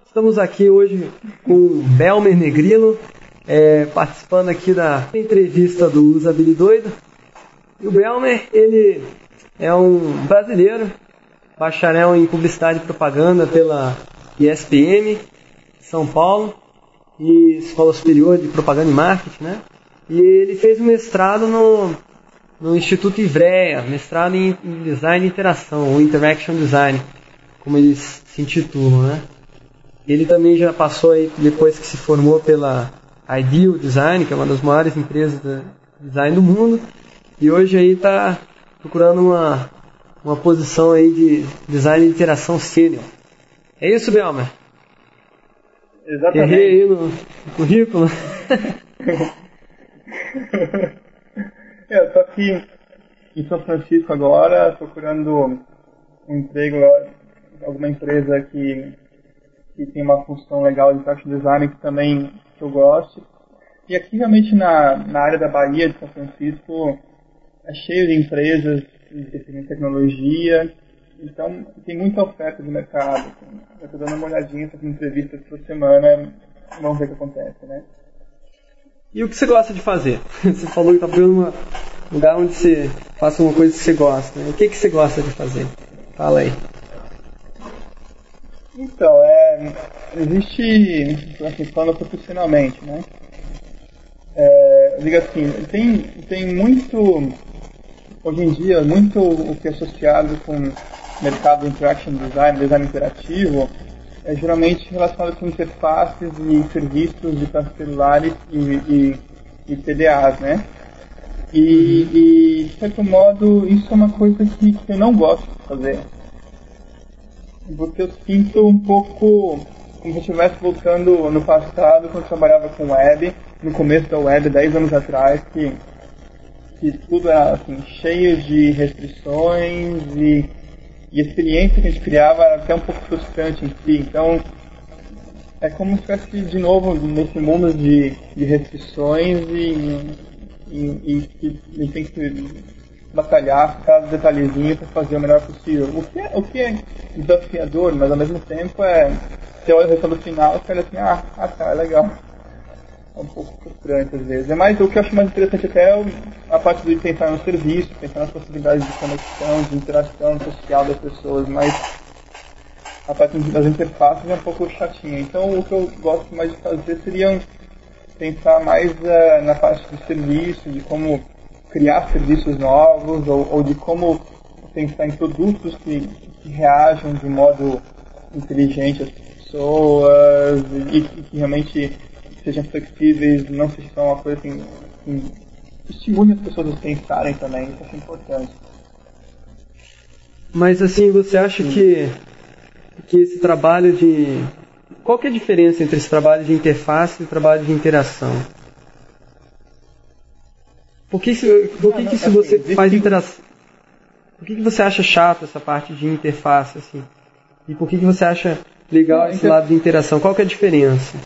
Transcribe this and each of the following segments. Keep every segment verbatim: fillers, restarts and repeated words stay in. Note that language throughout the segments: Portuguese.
Estamos aqui hoje com o Belmer Negrino, é, participando aqui da entrevista do Usabilidoido. E o Belmer, ele é um brasileiro, bacharel em Publicidade e Propaganda pela I S P M, São Paulo, e Escola Superior de Propaganda e Marketing, né? E ele fez um mestrado no, no Instituto Ivrea, mestrado em Design de Interação, ou Interaction Design, como eles se intitulam, né? Ele também já passou aí, depois que se formou pela Ideal Design, que é uma das maiores empresas de design do mundo, e hoje aí está procurando uma, uma posição aí de design de interação sênior. É isso, Belmer? Exatamente. Errei aí no, no currículo. Eu estou aqui em São Francisco agora, procurando um emprego em alguma empresa que, que tem uma função legal de fashion design que também que eu gosto. E aqui realmente na, na área da Bahia de São Francisco é cheio de empresas de tecnologia, então tem muita oferta de mercado. Eu estou dando uma olhadinha, fazendo entrevistas por semana, vamos ver o que acontece, né? E o que você gosta de fazer? Você falou que está procurando um lugar onde você faça uma coisa que você gosta, né? O que, que você gosta de fazer? Fala aí. Então, é, existe, assim, falando profissionalmente, né? É, eu digo assim, tem, tem muito, hoje em dia, muito o que é associado com mercado de interaction design, design interativo, é geralmente relacionado com interfaces e serviços de celulares e, e, e P D As, né? E, uhum. e, de certo modo, isso é uma coisa que, que eu não gosto de fazer. Porque eu sinto um pouco como se eu estivesse voltando no passado, quando eu trabalhava com web, no começo da web, dez anos atrás, que, que tudo era assim, cheio de restrições e, e a experiência que a gente criava era até um pouco frustrante em si. Então, é como se estivesse de novo nesse mundo de, de restrições e, e, e, e tem que batalhar cada detalhezinho para fazer o melhor possível. O que, é, o que é desafiador, mas ao mesmo tempo é você olha o resultado final e fica assim, ah, ah tá, é legal. É um pouco frustrante às vezes. É mais, o que eu acho mais interessante até é a parte de pensar no serviço, pensar nas possibilidades de conexão, de interação social das pessoas, mas a parte das interfaces é um pouco chatinha. Então o que eu gosto mais de fazer seria pensar mais uh, na parte do serviço, de como criar serviços novos, ou, ou de como pensar em produtos que, que reajam de modo inteligente às pessoas e, e que realmente sejam flexíveis, não sejam só uma coisa assim, que estimule as pessoas a pensarem também, isso é importante. Mas assim, você acha que, que esse trabalho de... Qual que é a diferença entre esse trabalho de interface e o trabalho de interação? Por que, se, por que, que se você faz interação... Por que, que você acha chato essa parte de interface, assim? E por que, que você acha legal esse inter... lado de interação? Qual que é a diferença?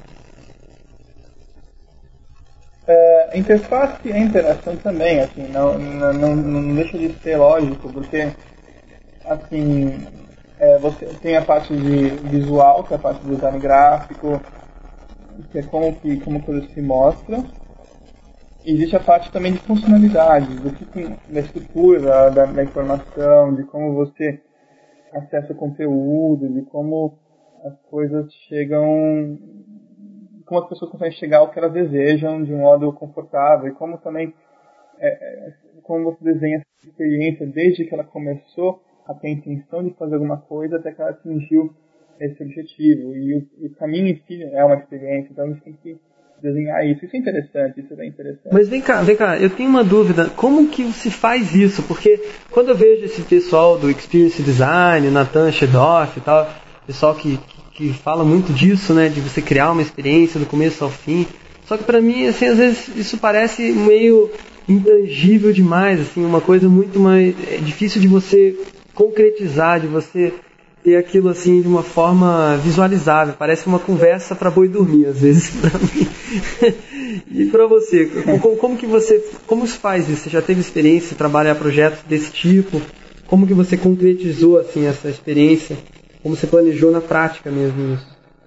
É, a interface e a interação também, assim, não, não, não, não deixa de ser lógico, porque, assim, é, você tem a parte de visual, que é a parte do design gráfico, que é como, que, como a coisa se mostra. Existe a parte também de funcionalidade, do que, da estrutura, da, da informação, de como você acessa o conteúdo, de como as coisas chegam, como as pessoas conseguem chegar ao que elas desejam de um modo confortável, e como também, é, é, como você desenha essa experiência desde que ela começou a ter a intenção de fazer alguma coisa até que ela atingiu esse objetivo. E o, o caminho em si é uma experiência, então a gente tem que desenhar isso. Isso é interessante, isso é bem interessante. Mas vem cá, vem cá, eu tenho uma dúvida. Como que se faz isso? Porque quando eu vejo esse pessoal do Experience Design, Nathan Shedorf e tal, pessoal que, que fala muito disso, né, de você criar uma experiência do começo ao fim. Só que pra mim, assim, às vezes isso parece meio intangível demais, assim, uma coisa muito mais é difícil de você concretizar, de você ter aquilo assim de uma forma visualizável. Parece uma conversa para boi dormir, às vezes, para mim. E para você, como, como que você, como se faz isso? Você já teve experiência de trabalhar projetos desse tipo? Como que você concretizou assim essa experiência? Como você planejou na prática mesmo isso?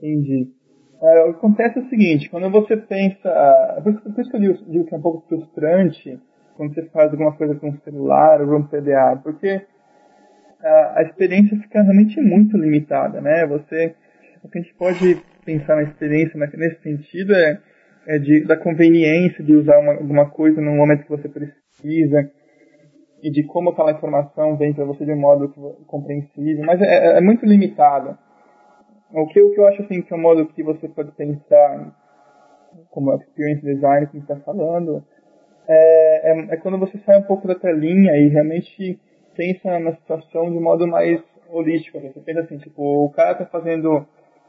Entendi. É, o que acontece é o seguinte, quando você pensa... Por isso, por isso que eu digo, digo que é um pouco frustrante quando você faz alguma coisa com um celular ou um P D A, porque a, a experiência fica realmente muito limitada, né? Você, o que a gente pode pensar na experiência nesse sentido é, é de, da conveniência de usar uma, alguma coisa no momento que você precisa e de como aquela informação vem para você de um modo compreensível, mas é, é muito limitado. O que, o que eu acho assim, que é um modo que você pode pensar como experience design, que a gente está falando, é, é, é quando você sai um pouco da telinha e realmente pensa na situação de modo mais holístico. Você pensa assim, tipo, o cara está fazendo...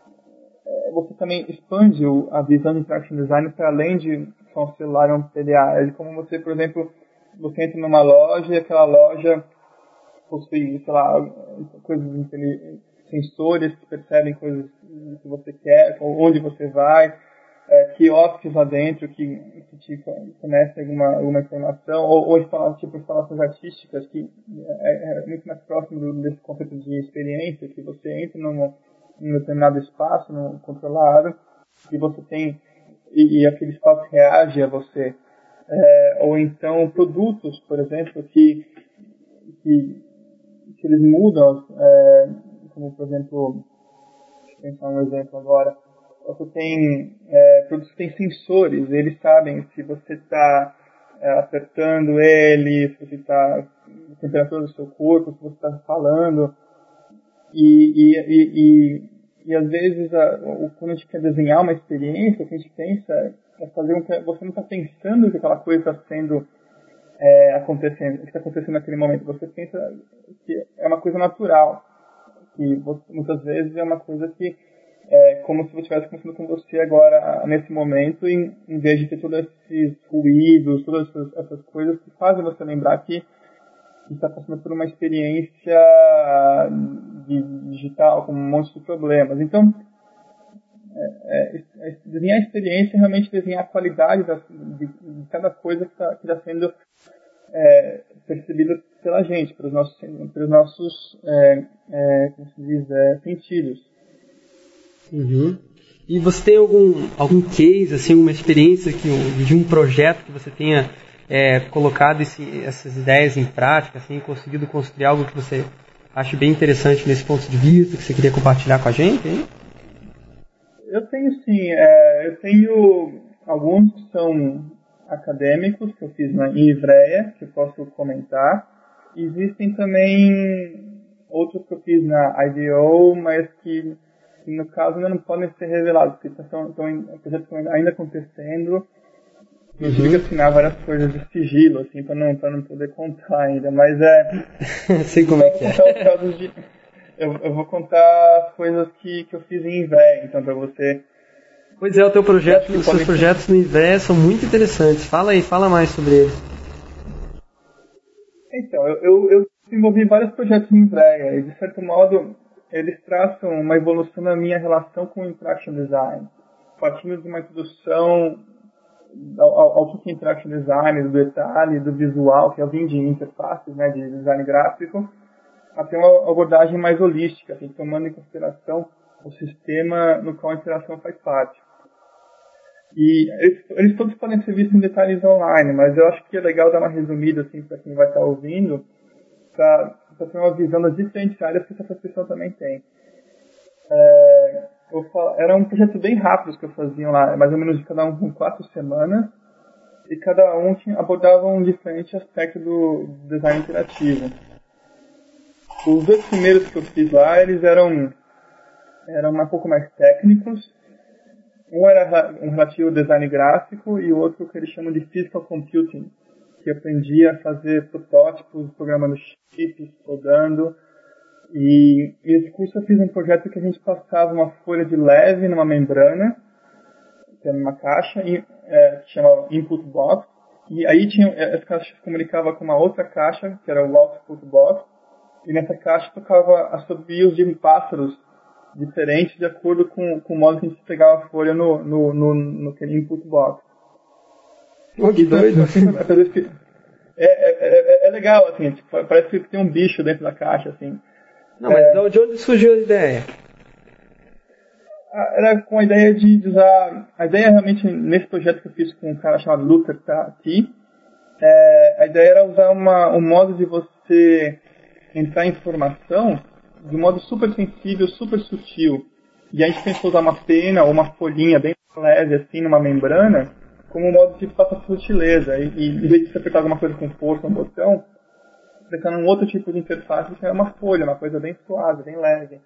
É, você também expande a visão de interaction design para além de só um celular ou um P D A. É como você, por exemplo, você entra numa loja e aquela loja possui, sei lá, coisas inteligentes, sensores que percebem coisas que você quer, onde você vai, é, quiosques lá dentro que, que te fornecem alguma, alguma informação, ou, ou instala, tipo instalações artísticas, que é, é muito mais próximo do, desse conceito de experiência, que você entra num, num determinado espaço, num controlado, e você tem, e, e aquele espaço reage a você. É, ou então produtos, por exemplo, que, que, que eles mudam, é, como por exemplo, deixa eu pensar um exemplo agora, você tem é, produtos que têm sensores, eles sabem se você está é, apertando ele, se você está a temperatura do seu corpo, se você está falando, e, e, e, e, e às vezes a, o, quando a gente quer desenhar uma experiência, o que a gente pensa é fazer um que você não está pensando que aquela coisa está sendo é, acontecendo, que está acontecendo naquele momento, você pensa que é uma coisa natural. Que você, muitas vezes é uma coisa que é como se você estivesse conversando com você agora, nesse momento, em, em vez de ter todos esses ruídos, todas essas, essas coisas que fazem você lembrar que está passando por uma experiência de, digital, com um monte de problemas. Então, é, é, desenhar a experiência é realmente desenhar a qualidade da, de, de cada coisa que está tá sendo é, percebida pela gente, pelos nossos, pelos nossos é, é, como se diz, é, sentidos. Uhum. E você tem algum, algum case, assim, uma experiência que, de um projeto que você tenha é, colocado esse, essas ideias em prática, assim, conseguido construir algo que você acha bem interessante nesse ponto de vista, que você queria compartilhar com a gente, hein? Eu tenho sim, é, eu tenho alguns que são acadêmicos, que eu fiz na Ivrea, que eu posso comentar. Existem também outros que eu fiz na I D O, mas que, no caso, ainda não podem ser revelados, porque estão, estão, projetos estão ainda acontecendo. Eu tive que assinar várias coisas de sigilo, assim, para não, para não poder contar ainda, mas é... Sei como é que é. De, eu, eu vou contar as coisas que, que eu fiz em Ivrea, então, para você... Pois é, o teu projeto, os seus projetos no Ivrea são muito interessantes. Fala aí, fala mais sobre eles. Então, eu, eu, eu desenvolvi vários projetos em Ivrea e, de certo modo, eles traçam uma evolução na minha relação com o Interaction Design. Partindo de uma introdução ao, ao, ao que é Interaction Design, do detalhe, do visual, que eu vim de interfaces, né, de design gráfico, até uma abordagem mais holística, assim, tomando em consideração o sistema no qual a interação faz parte. E eles, eles todos podem ser vistos em detalhes online, mas eu acho que é legal dar uma resumida assim, para quem vai estar ouvindo, para ter uma visão das diferentes áreas que essa profissão também tem. É, eu falo, era um projeto bem rápido que eu fazia lá, mais ou menos de cada um com quatro semanas, e cada um tinha, abordava um diferente aspecto do design interativo. Os dois primeiros que eu fiz lá, eles eram, eram um pouco mais técnicos. Um era um relativo ao design gráfico e o outro que eles chamam de physical computing, que eu aprendi a fazer protótipos, programando chips, codando. E nesse curso eu fiz um projeto que a gente passava uma folha de leve numa membrana, que era uma caixa, e, é, que chama input box. E aí tinha, essa caixa se comunicava com uma outra caixa, que era o output box. E nessa caixa tocava assobios de pássaros diferentes de acordo com, com o modo que a gente pegava a folha no, no, no, no input box. Oh, que doido! É, é, é, é legal, assim, tipo, parece que tem um bicho dentro da caixa, assim. Não, mas é, de onde surgiu a ideia? era com a ideia de usar... A ideia realmente, nesse projeto que eu fiz com um cara chamado Luther T, é, a ideia era usar uma, um modo de você entrar em informação de um modo super sensível, super sutil. E a gente pensou usar uma pena ou uma folhinha bem leve, assim, numa membrana, como um modo de passar sutileza. E, e em vez de você apertar alguma coisa com força, um botão, apertando um outro tipo de interface, que era uma folha, uma coisa bem suave, bem leve.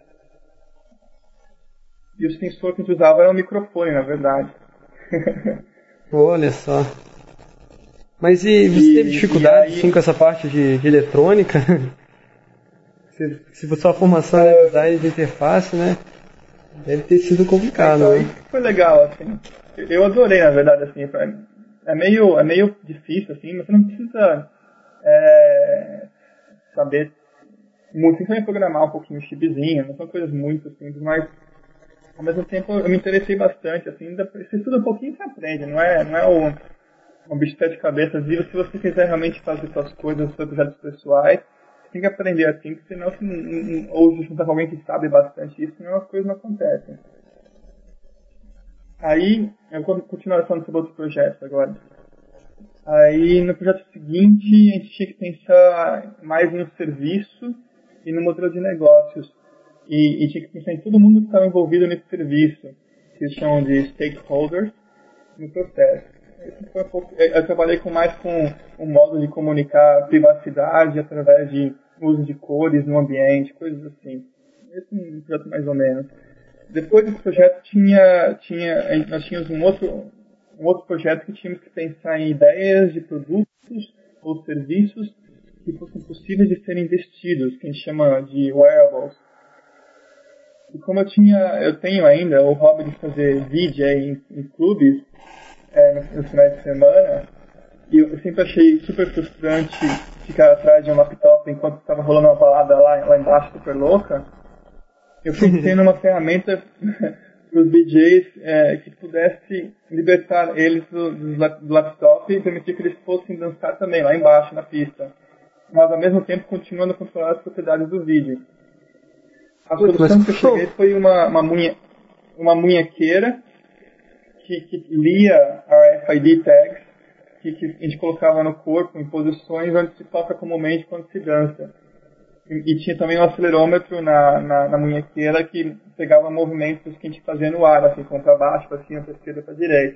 E o sensor que a gente usava era um microfone, na verdade. Olha só. Mas e você e, teve dificuldade, aí... sim, com essa parte de, de eletrônica? se, se sua formação é design de interface, né? Deve ter sido complicado, então, né? Foi legal, assim. Eu adorei, na verdade, assim. É meio, é meio difícil, assim, mas você não precisa é, saber muito. Você tem que programar um pouquinho o chipzinho, não são coisas muito simples, mas ao mesmo tempo eu me interessei bastante, assim. Você estuda um pouquinho e você aprende, não é, não é o, um bicho de sete cabeças. E se você quiser realmente fazer suas coisas, seus projetos pessoais, você tem que aprender assim, porque senão você não, ou se juntar com alguém que sabe bastante isso, senão as coisas não acontecem. Aí, eu vou continuar falando sobre outros projetos agora. Aí, no projeto seguinte, a gente tinha que pensar mais no serviço e no modelo de negócios. E, e tinha que pensar em todo mundo que estava envolvido nesse serviço, que eles chamam de stakeholders, no processo. Esse foi um pouco, eu trabalhei com mais com um modo de comunicar privacidade através de uso de cores no ambiente, coisas assim. Esse é um projeto mais ou menos. Depois desse projeto, tinha, tinha, nós tínhamos um outro, um outro projeto que tínhamos que pensar em ideias de produtos ou serviços que fossem possíveis de serem investidos, que a gente chama de wearables. E como eu, tinha, eu tenho ainda o hobby de fazer D J em, em clubes, é, nos, nos finais de semana, e eu sempre achei super frustrante ficar atrás de um laptop enquanto estava rolando uma balada lá, lá embaixo super louca. Eu pensei numa ferramenta para os D Js é, que pudesse libertar eles do, do laptop e permitir que eles fossem dançar também lá embaixo na pista, mas ao mesmo tempo continuando a controlar as propriedades do vídeo. A solução que eu cheguei foi uma, uma, munhe, uma munhequeira que, que lia R F I D tags que, que a gente colocava no corpo em posições onde se toca comumente quando se dança. E, e tinha também um acelerômetro na, na, na munhequeira que pegava movimentos que a gente fazia no ar, assim, para baixo, para cima, para esquerda, para direita.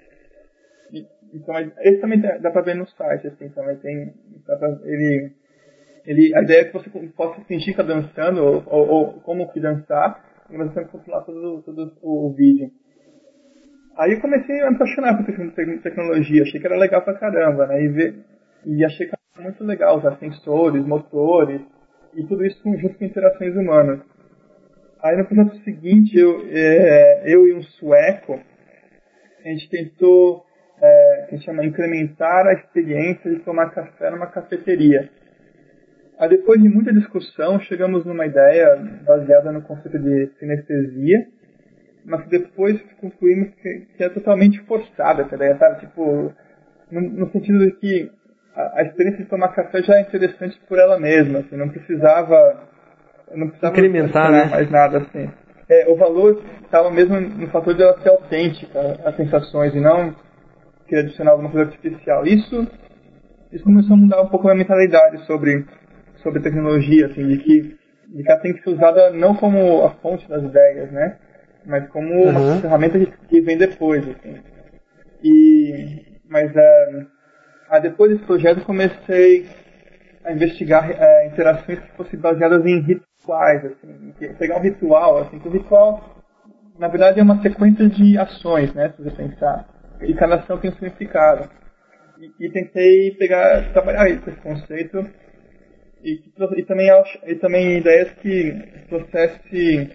E, então, esse também dá para ver no site, assim, também tem, dá pra, ele, ele, a ideia é que você possa fingir que está dançando, ou, ou, ou como que dançar, e você tem que controlar todo, todo o, o vídeo. Aí eu comecei a me apaixonar por tecnologia, achei que era legal pra caramba, né, e, ver, e achei que era muito legal usar sensores, motores, e tudo isso junto com interações humanas. Aí no projeto seguinte, eu, é, eu e um sueco, a gente tentou, é, que a gente chama incrementar a experiência de tomar café numa cafeteria. Aí depois de muita discussão, chegamos numa ideia baseada no conceito de sinestesia, mas depois concluímos que, que é totalmente forçada essa ideia, sabe? Tipo, no, no sentido de que a, a experiência de tomar café já é interessante por ela mesma, assim, não precisava, não precisava incrementar, né? mais nada, assim. É, o valor estava mesmo no fator de ela ser autêntica, as sensações, e não querer adicionar alguma coisa artificial. Isso, isso começou a mudar um pouco a minha mentalidade sobre, sobre tecnologia, assim, de que, de que ela tem que ser usada não como a fonte das ideias, né? Mas como uhum. uma ferramenta que, que vem depois, assim. E, mas, uh, ah, depois desse projeto, eu comecei a investigar uh, interações que fossem baseadas em rituais, assim, pegar um ritual, assim, que o ritual, na verdade, é uma sequência de ações, né, se você pensar, e cada ação tem um significado. E, e tentei pegar, trabalhar esse conceito, e, e, também, e também ideias que trouxessem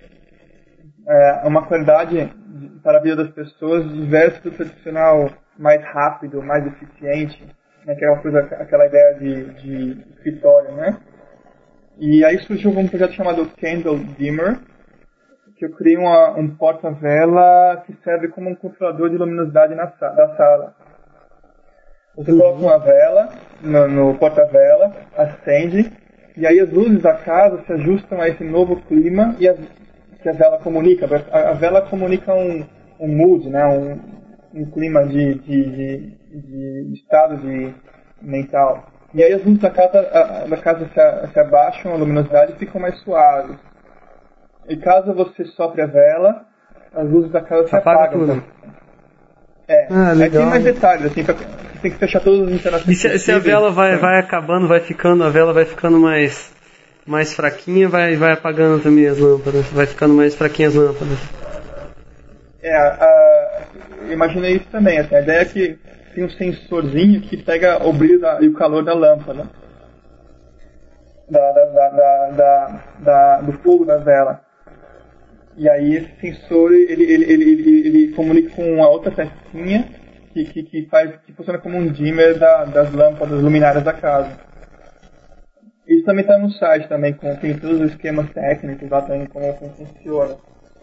é, uma qualidade para a vida das pessoas diversa do tradicional mais rápido, mais eficiente, né, que é uma coisa, aquela ideia de, de escritório, né? E aí surgiu um projeto chamado Candle Dimmer, que eu criei uma, um porta-vela que serve como um controlador de luminosidade na, da sala. Você coloca uma vela no, no porta-vela, acende, e aí as luzes da casa se ajustam a esse novo clima e as, que a vela comunica. A, a vela comunica um, um mood, né? um, um clima de, de, de, de estado de mental. E aí as luzes da casa, a, da casa se, se abaixam, a luminosidade ficam mais suaves. E caso você sopre a vela, as luzes da casa se Apaga apagam. tudo. É, ah, aí tem mais detalhes, assim, pra, você tem que fechar todas as interações. E se, se a vela vai, vai acabando, vai ficando, a vela vai ficando mais, mais fraquinha, vai, vai apagando também as lâmpadas, vai ficando mais fraquinha as lâmpadas. É, a, eu imaginei isso também, assim, a ideia é que tem um sensorzinho que pega o brilho da, e o calor da lâmpada, da, da, da, da, da, da, do fogo da vela. E aí esse sensor, ele, ele, ele, ele, ele comunica com uma outra pecinha que, que, que, faz, que funciona como um dimmer da, das lâmpadas luminárias da casa. Isso também está no site, também, com, tem todos os esquemas técnicos lá também, como, como funciona.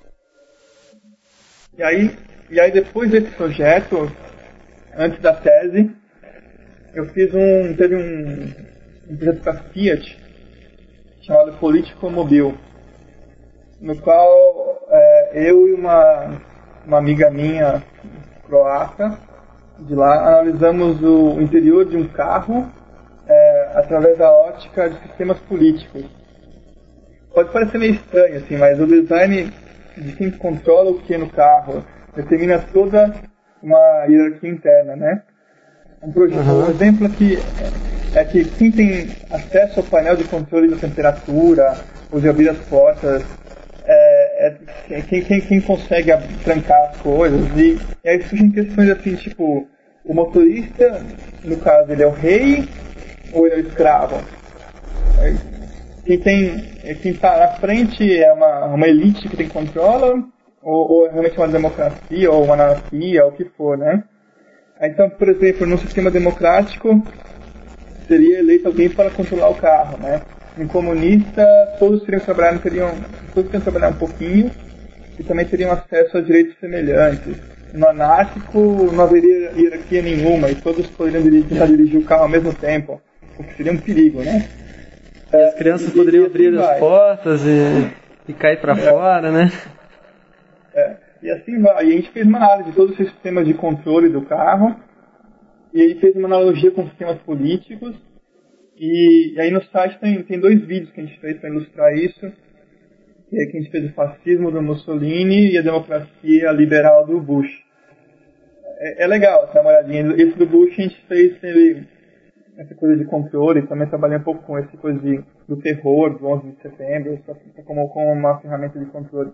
E aí, e aí depois desse projeto, antes da tese, eu fiz um, teve um, um projeto para Fiat, chamado Politico Mobil, no qual é, eu e uma, uma amiga minha, croata, de lá, analisamos o interior de um carro é, através da ótica de sistemas políticos. Pode parecer meio estranho, assim, mas o design de quem controla o que no carro determina toda uma hierarquia interna, né? Um, projeto, uhum. um exemplo aqui é que quem tem acesso ao painel de controle da temperatura, ou de abrir as portas, é, é quem, quem, quem consegue trancar as coisas. E, e aí surgem questões assim, tipo, o motorista, no caso, ele é o rei ou ele é o escravo? Quem tem, quem está na frente é uma, uma elite que tem controle, ou, ou é realmente uma democracia, ou uma anarquia, ou o que for, né? Então, por exemplo, num sistema democrático, seria eleito alguém para controlar o carro, né? Em comunista, todos teriam que trabalhar, teriam, todos teriam que trabalhar um pouquinho, e também teriam acesso a direitos semelhantes. No anárquico, não haveria hierarquia nenhuma, e todos poderiam dirigir, dirigir o carro ao mesmo tempo, o que seria um perigo, né? As crianças e, poderiam e assim abrir vai. as portas e, e cair para é. fora, né? É. E assim vai. E a gente fez uma análise de todos os sistemas de controle do carro, e aí fez uma analogia com sistemas políticos, e, e aí no site tem, tem dois vídeos que a gente fez para ilustrar isso, que, é que a gente fez o fascismo do Mussolini e a democracia liberal do Bush. É, é legal, dá uma olhadinha. Esse do Bush a gente fez ele, essa coisa de controle, também trabalhei um pouco com essa coisa de, do terror do onze de setembro, como, como uma ferramenta de controle.